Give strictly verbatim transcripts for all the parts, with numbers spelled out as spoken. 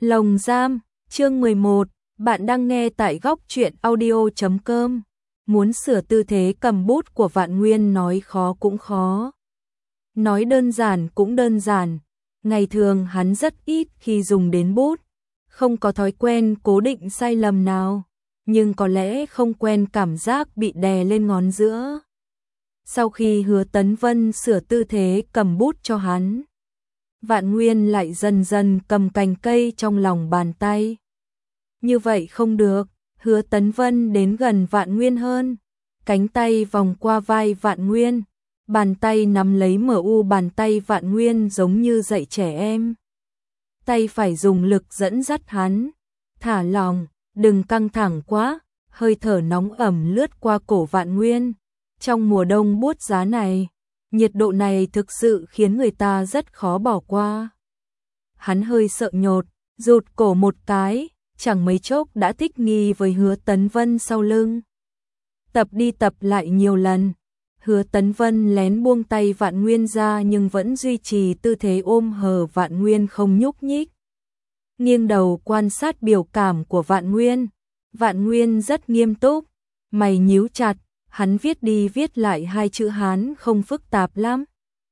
Lồng giam, chương mười một, bạn đang nghe tại góc truyện audio chấm com. Muốn sửa tư thế cầm bút của Vạn Nguyên nói khó cũng khó. Nói đơn giản cũng đơn giản, ngày thường hắn rất ít khi dùng đến bút, không có thói quen cố định sai lầm nào, nhưng có lẽ không quen cảm giác bị đè lên ngón giữa. Sau khi Hứa Tấn Vân sửa tư thế cầm bút cho hắn, Vạn Nguyên lại dần dần cầm cành cây trong lòng bàn tay. Như vậy không được, Hứa Tấn Vân đến gần Vạn Nguyên hơn, cánh tay vòng qua vai Vạn Nguyên, bàn tay nắm lấy mờ u bàn tay Vạn Nguyên giống như dạy trẻ em. Tay phải dùng lực dẫn dắt hắn, thả lỏng, đừng căng thẳng quá, hơi thở nóng ẩm lướt qua cổ Vạn Nguyên. Trong mùa đông buốt giá này, nhiệt độ này thực sự khiến người ta rất khó bỏ qua. Hắn hơi sợ nhột, rụt cổ một cái, chẳng mấy chốc đã thích nghi với Hứa Tấn Vân sau lưng. Tập đi tập lại nhiều lần, Hứa Tấn Vân lén buông tay Vạn Nguyên ra nhưng vẫn duy trì tư thế ôm hờ Vạn Nguyên không nhúc nhích. Nghiêng đầu quan sát biểu cảm của Vạn Nguyên, Vạn Nguyên rất nghiêm túc, mày nhíu chặt. Hắn viết đi viết lại hai chữ Hán không phức tạp lắm.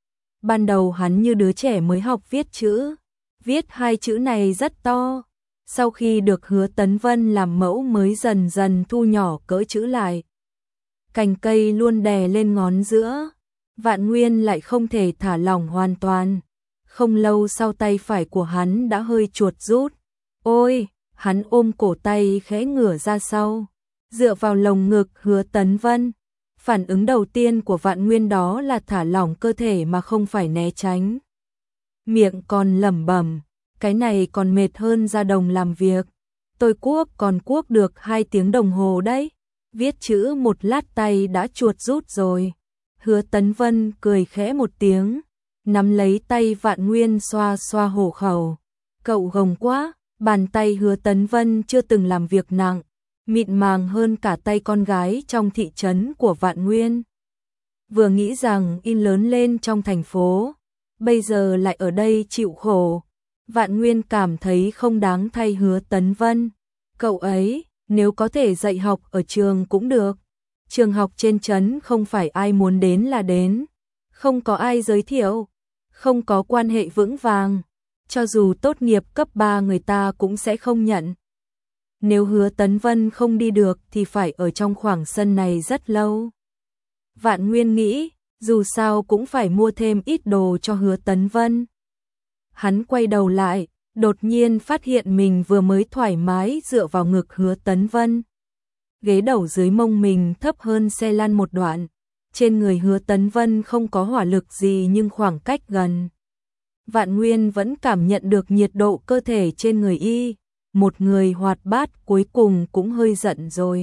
Ban đầu hắn như đứa trẻ mới học viết chữ, viết hai chữ này rất to. Sau khi được Hứa Tấn Vân làm mẫu mới dần dần thu nhỏ cỡ chữ lại. Cành cây luôn đè lên ngón giữa, Vạn Nguyên lại không thể thả lỏng hoàn toàn. Không lâu sau tay phải của hắn đã hơi chuột rút. Ôi, hắn ôm cổ tay khẽ ngửa ra sau, dựa vào lồng ngực Hứa Tấn Vân. Phản ứng đầu tiên của Vạn Nguyên đó là thả lỏng cơ thể mà không phải né tránh. Miệng còn lẩm bẩm, cái này còn mệt hơn ra đồng làm việc. Tôi cuốc còn cuốc được hai tiếng đồng hồ đấy. Viết chữ một lát tay đã chuột rút rồi. Hứa Tấn Vân cười khẽ một tiếng, nắm lấy tay Vạn Nguyên xoa xoa hổ khẩu. Cậu gồng quá, bàn tay Hứa Tấn Vân chưa từng làm việc nặng, mịn màng hơn cả tay con gái trong thị trấn của Vạn Nguyên. Vừa nghĩ rằng in lớn lên trong thành phố, bây giờ lại ở đây chịu khổ, Vạn Nguyên cảm thấy không đáng thay Hứa Tấn Vân. Cậu ấy, nếu có thể dạy học ở trường cũng được. Trường học trên trấn không phải ai muốn đến là đến, không có ai giới thiệu, không có quan hệ vững vàng, cho dù tốt nghiệp cấp ba người ta cũng sẽ không nhận. Nếu Hứa Tấn Vân không đi được thì phải ở trong khoảng sân này rất lâu. Vạn Nguyên nghĩ, dù sao cũng phải mua thêm ít đồ cho Hứa Tấn Vân. Hắn quay đầu lại, đột nhiên phát hiện mình vừa mới thoải mái dựa vào ngực Hứa Tấn Vân. Ghế đầu dưới mông mình thấp hơn xe lăn một đoạn. Trên người Hứa Tấn Vân không có hỏa lực gì nhưng khoảng cách gần. Vạn Nguyên vẫn cảm nhận được nhiệt độ cơ thể trên người y. Một người hoạt bát cuối cùng cũng hơi giận rồi.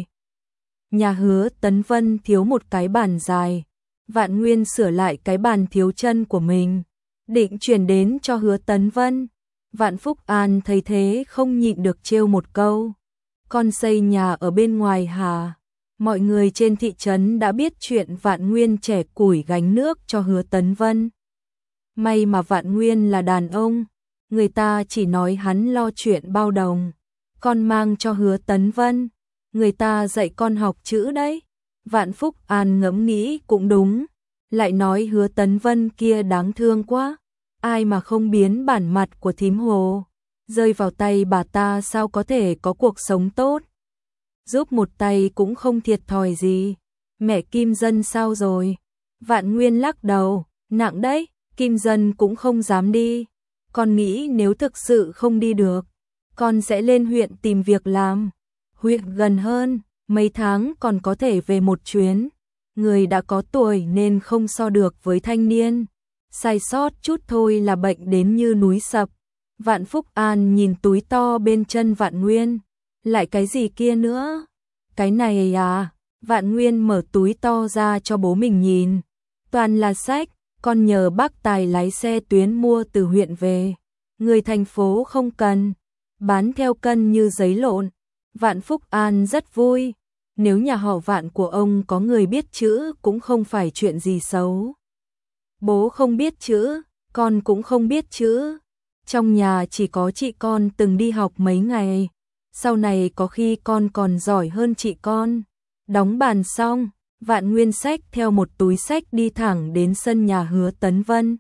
Nhà Hứa Tấn Vân thiếu một cái bàn dài. Vạn Nguyên sửa lại cái bàn thiếu chân của mình, định chuyển đến cho Hứa Tấn Vân. Vạn Phúc An thấy thế không nhịn được trêu một câu. Con xây nhà ở bên ngoài hả? Mọi người trên thị trấn đã biết chuyện Vạn Nguyên trẻ củi gánh nước cho Hứa Tấn Vân. May mà Vạn Nguyên là đàn ông, người ta chỉ nói hắn lo chuyện bao đồng. Con mang cho Hứa Tấn Vân, người ta dạy con học chữ đấy. Vạn Phúc An ngẫm nghĩ cũng đúng, lại nói Hứa Tấn Vân kia đáng thương quá, ai mà không biến bản mặt của thím Hồ, rơi vào tay bà ta sao có thể có cuộc sống tốt. Giúp một tay cũng không thiệt thòi gì. Mẹ Kim Dân sao rồi? Vạn Nguyên lắc đầu, nặng đấy, Kim Dân cũng không dám đi. Con nghĩ nếu thực sự không đi được, con sẽ lên huyện tìm việc làm. Huyện gần hơn, mấy tháng còn có thể về một chuyến. Người đã có tuổi nên không so được với thanh niên. Sai sót chút thôi là bệnh đến như núi sập. Vạn Phúc An nhìn túi to bên chân Vạn Nguyên. Lại cái gì kia nữa? Cái này à? Vạn Nguyên mở túi to ra cho bố mình nhìn. Toàn là sách, con nhờ bác Tài lái xe tuyến mua từ huyện về. Người thành phố không cần, bán theo cân như giấy lộn. Vạn Phúc An rất vui, nếu nhà họ Vạn của ông có người biết chữ cũng không phải chuyện gì xấu. Bố không biết chữ, con cũng không biết chữ, Trong nhà chỉ có chị con từng đi học mấy ngày, sau này có khi con còn giỏi hơn chị con. Đóng bàn xong, Vạn Nguyên xách theo một túi sách đi thẳng đến sân nhà Hứa Tấn Vân.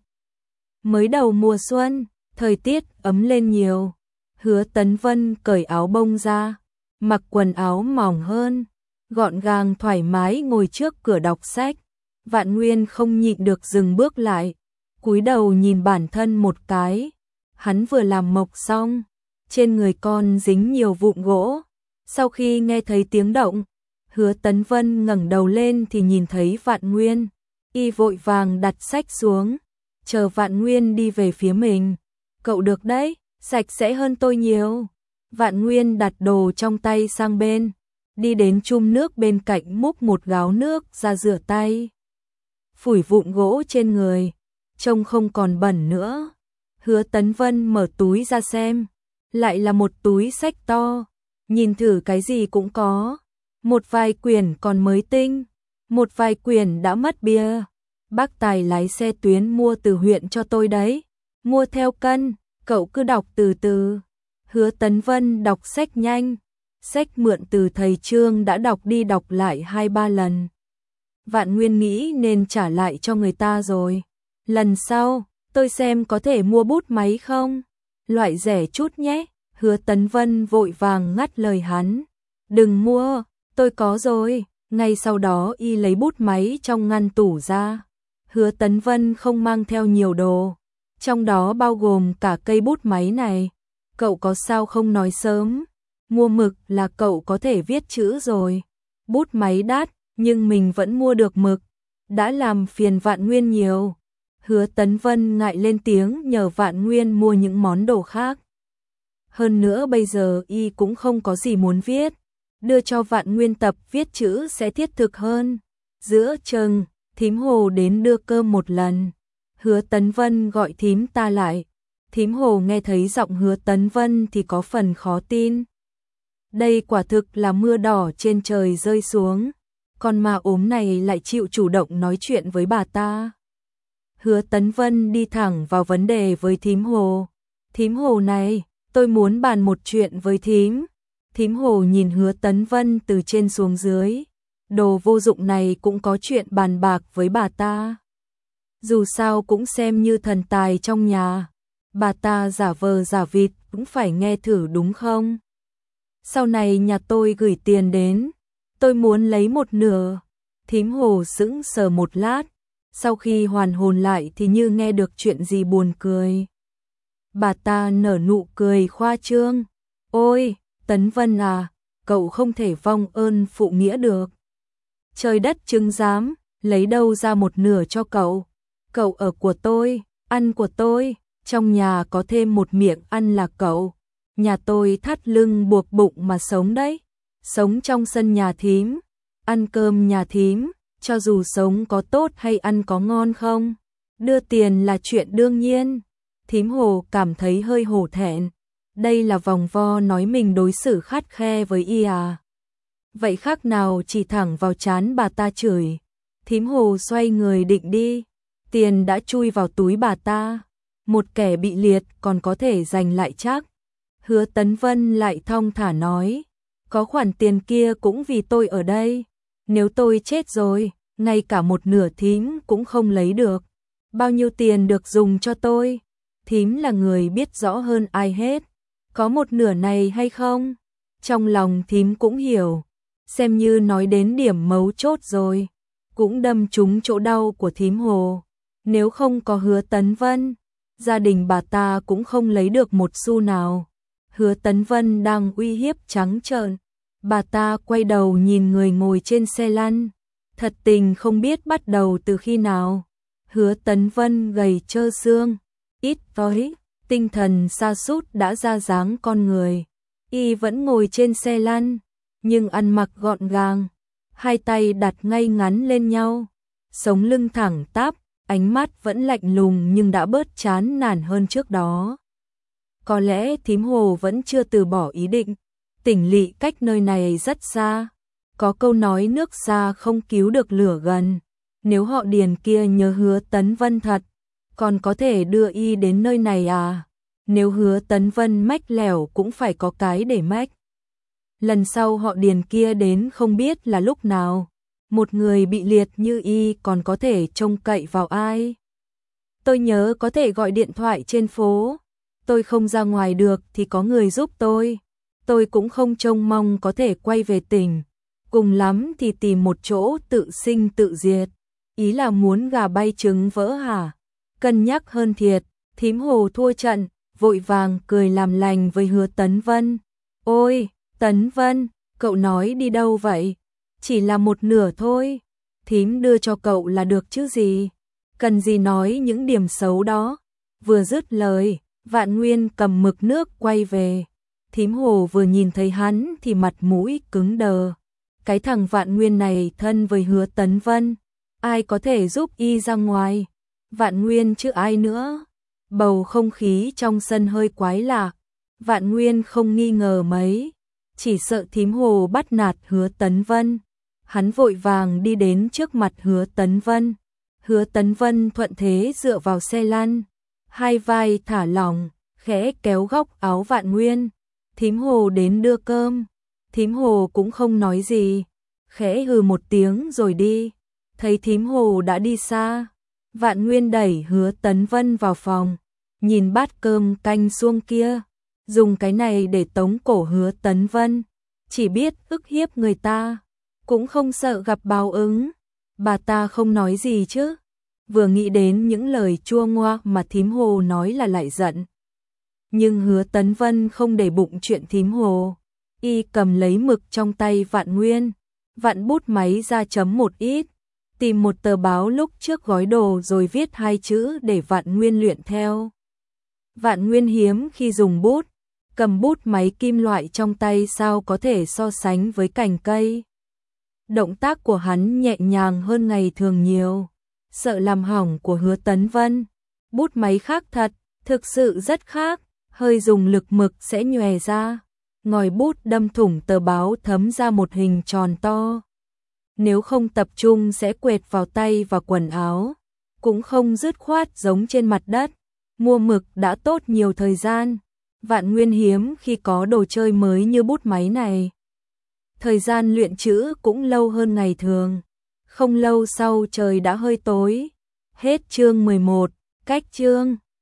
Mới đầu mùa xuân, thời tiết ấm lên nhiều. Hứa Tấn Vân cởi áo bông ra, mặc quần áo mỏng hơn, gọn gàng thoải mái ngồi trước cửa đọc sách. Vạn Nguyên không nhịn được dừng bước lại, cúi đầu nhìn bản thân một cái. Hắn vừa làm mộc xong, trên người con dính nhiều vụn gỗ. Sau khi nghe thấy tiếng động, Hứa Tấn Vân ngẩng đầu lên thì nhìn thấy Vạn Nguyên. Y vội vàng đặt sách xuống, chờ Vạn Nguyên đi về phía mình. Cậu được đấy, sạch sẽ hơn tôi nhiều. Vạn Nguyên đặt đồ trong tay sang bên, đi đến chum nước bên cạnh múc một gáo nước ra rửa tay. Phủi vụn gỗ trên người, trông không còn bẩn nữa. Hứa Tấn Vân mở túi ra xem, lại là một túi sách to, nhìn thử cái gì cũng có. Một vài quyển còn mới tinh, một vài quyển đã mất bìa. Bác Tài lái xe tuyến mua từ huyện cho tôi đấy, mua theo cân, cậu cứ đọc từ từ. Hứa Tấn Vân đọc sách nhanh, sách mượn từ thầy Trương đã đọc đi đọc lại hai ba lần. Vạn Nguyên nghĩ nên trả lại cho người ta rồi. Lần sau, tôi xem có thể mua bút máy không? Loại rẻ chút nhé. Hứa Tấn Vân vội vàng ngắt lời hắn. Đừng mua, tôi có rồi. Ngay sau đó y lấy bút máy trong ngăn tủ ra. Hứa Tấn Vân không mang theo nhiều đồ, trong đó bao gồm cả cây bút máy này. Cậu có sao không nói sớm? Mua mực là cậu có thể viết chữ rồi. Bút máy đắt, nhưng mình vẫn mua được mực. Đã làm phiền Vạn Nguyên nhiều. Hứa Tấn Vân ngại lên tiếng nhờ Vạn Nguyên mua những món đồ khác. Hơn nữa bây giờ y cũng không có gì muốn viết. Đưa cho Vạn Nguyên tập viết chữ sẽ thiết thực hơn. Giữa chừng, thím Hồ đến đưa cơm một lần. Hứa Tấn Vân gọi thím ta lại. Thím Hồ nghe thấy giọng Hứa Tấn Vân thì có phần khó tin. Đây quả thực là mưa đỏ trên trời rơi xuống. Con ma ốm này lại chịu chủ động nói chuyện với bà ta. Hứa Tấn Vân đi thẳng vào vấn đề với thím Hồ. Thím Hồ này, tôi muốn bàn một chuyện với thím. Thím Hồ nhìn Hứa Tấn Vân từ trên xuống dưới. Đồ vô dụng này cũng có chuyện bàn bạc với bà ta. Dù sao cũng xem như thần tài trong nhà. Bà ta giả vờ giả vịt cũng phải nghe thử đúng không? Sau này nhà tôi gửi tiền đến, tôi muốn lấy một nửa. Thím Hồ sững sờ một lát, sau khi hoàn hồn lại thì như nghe được chuyện gì buồn cười. Bà ta nở nụ cười khoa trương. Ôi, Tấn Vân à, cậu không thể vong ơn phụ nghĩa được. Trời đất chứng giám, lấy đâu ra một nửa cho cậu. Cậu ở của tôi, ăn của tôi, trong nhà có thêm một miệng ăn là cậu. Nhà tôi thắt lưng buộc bụng mà sống đấy. Sống trong sân nhà thím, ăn cơm nhà thím, cho dù sống có tốt hay ăn có ngon không, đưa tiền là chuyện đương nhiên. Thím Hồ cảm thấy hơi hổ thẹn. Đây là vòng vo nói mình đối xử khắt khe với y à. Vậy khác nào chỉ thẳng vào trán bà ta chửi. Thím Hồ xoay người định đi. Tiền đã chui vào túi bà ta. Một kẻ bị liệt còn có thể giành lại chắc. Hứa Tấn Vân lại thong thả nói. Có khoản tiền kia cũng vì tôi ở đây. Nếu tôi chết rồi, ngay cả một nửa thím cũng không lấy được. Bao nhiêu tiền được dùng cho tôi? Thím là người biết rõ hơn ai hết. Có một nửa này hay không? Trong lòng thím cũng hiểu. Xem như nói đến điểm mấu chốt rồi. Cũng đâm trúng chỗ đau của thím Hồ. Nếu không có Hứa Tấn Vân, gia đình bà ta cũng không lấy được một xu nào. Hứa Tấn Vân đang uy hiếp trắng trợn. Bà ta quay đầu nhìn người ngồi trên xe lăn. Thật tình không biết bắt đầu từ khi nào. Hứa Tấn Vân gầy trơ xương, ít tối, tinh thần sa sút đã ra dáng con người. Y vẫn ngồi trên xe lăn, nhưng ăn mặc gọn gàng, hai tay đặt ngay ngắn lên nhau, sống lưng thẳng tắp, ánh mắt vẫn lạnh lùng nhưng đã bớt chán nản hơn trước đó. Có lẽ thím Hồ vẫn chưa từ bỏ ý định. Tỉnh lỵ cách nơi này rất xa. Có câu nói nước xa không cứu được lửa gần. Nếu họ Điền kia nhớ Hứa Tấn Vân thật, còn có thể đưa y đến nơi này à? Nếu Hứa Tấn Vân mách lẻo cũng phải có cái để mách. Lần sau họ Điền kia đến không biết là lúc nào. Một người bị liệt như y còn có thể trông cậy vào ai? Tôi nhớ có thể gọi điện thoại trên phố. Tôi không ra ngoài được thì có người giúp tôi. Tôi cũng không trông mong có thể quay về tỉnh. Cùng lắm thì tìm một chỗ tự sinh tự diệt. Ý là muốn gà bay trứng vỡ hả? Cân nhắc hơn thiệt. Thím Hồ thua trận, vội vàng cười làm lành với Hứa Tấn Vân. Ôi, Tấn Vân, cậu nói đi đâu vậy? Chỉ là một nửa thôi. Thím đưa cho cậu là được chứ gì? Cần gì nói những điểm xấu đó? Vừa dứt lời, Vạn Nguyên cầm mực nước quay về. Thím Hồ vừa nhìn thấy hắn thì mặt mũi cứng đờ. Cái thằng Vạn Nguyên này thân với Hứa Tấn Vân. Ai có thể giúp y ra ngoài? Vạn Nguyên chứ ai nữa? Bầu không khí trong sân hơi quái lạ. Vạn Nguyên không nghi ngờ mấy. Chỉ sợ thím Hồ bắt nạt Hứa Tấn Vân. Hắn vội vàng đi đến trước mặt Hứa Tấn Vân. Hứa Tấn Vân thuận thế dựa vào xe lăn. Hai vai thả lỏng, khẽ kéo góc áo Vạn Nguyên. Thím Hồ đến đưa cơm. Thím Hồ cũng không nói gì. Khẽ hừ một tiếng rồi đi. Thấy thím Hồ đã đi xa. Vạn Nguyên đẩy Hứa Tấn Vân vào phòng. Nhìn bát cơm canh suông kia. Dùng cái này để tống cổ Hứa Tấn Vân. Chỉ biết ức hiếp người ta. Cũng không sợ gặp báo ứng. Bà ta không nói gì chứ. Vừa nghĩ đến những lời chua ngoa mà thím Hồ nói là lại giận. Nhưng Hứa Tấn Vân không để bụng chuyện thím Hồ. Y cầm lấy mực trong tay Vạn Nguyên. Vặn bút máy ra chấm một ít. Tìm một tờ báo lúc trước gói đồ rồi viết hai chữ để Vạn Nguyên luyện theo. Vạn Nguyên hiếm khi dùng bút. Cầm bút máy kim loại trong tay sao có thể so sánh với cành cây. Động tác của hắn nhẹ nhàng hơn ngày thường nhiều. Sợ làm hỏng của Hứa Tấn Vân. Bút máy khác thật, thực sự rất khác. Hơi dùng lực mực sẽ nhòe ra. Ngòi bút đâm thủng tờ báo thấm ra một hình tròn to. Nếu không tập trung sẽ quệt vào tay và quần áo. Cũng không dứt khoát giống trên mặt đất. Mua mực đã tốt nhiều thời gian. Vạn Nguyên hiếm khi có đồ chơi mới như bút máy này. Thời gian luyện chữ cũng lâu hơn ngày thường. Không lâu sau trời đã hơi tối. Hết chương mười một, cách chương.